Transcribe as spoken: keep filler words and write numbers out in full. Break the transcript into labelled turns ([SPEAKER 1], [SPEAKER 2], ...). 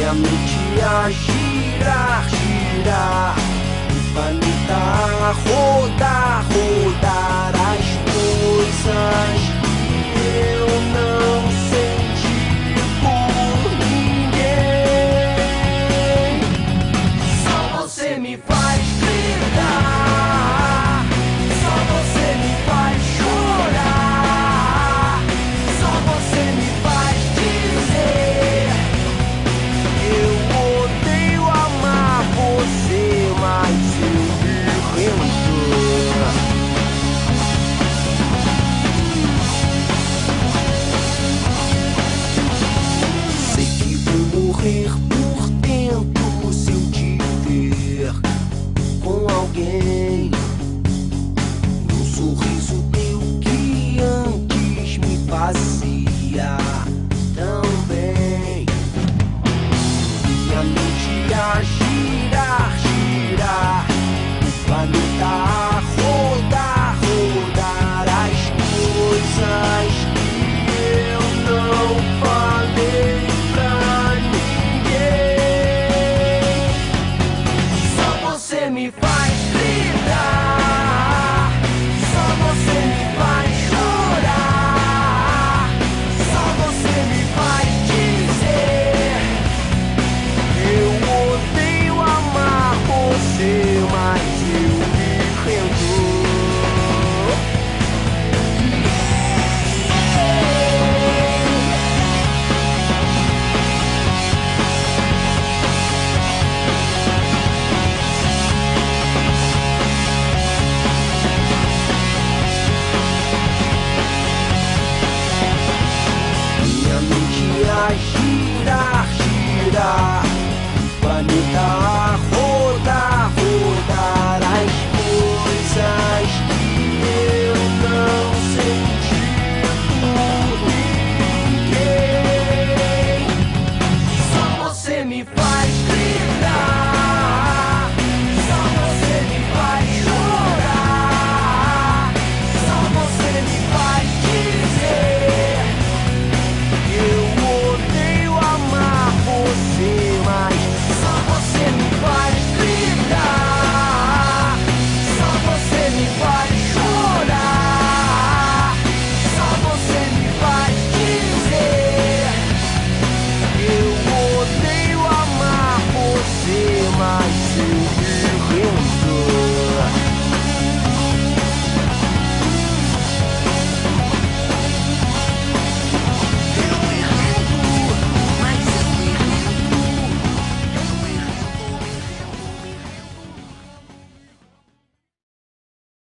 [SPEAKER 1] minha mente a girar, girar, o planeta a rodar, rodar as coisas que eu não senti por ninguém. Só você me faz gritar, só você me faz chorar, só você me faz dizer: eu odeio amar você, mas eu me rendo. Sei que vou morrer por dentro se eu te ver com alguém. Um sorriso teu que antes me fazia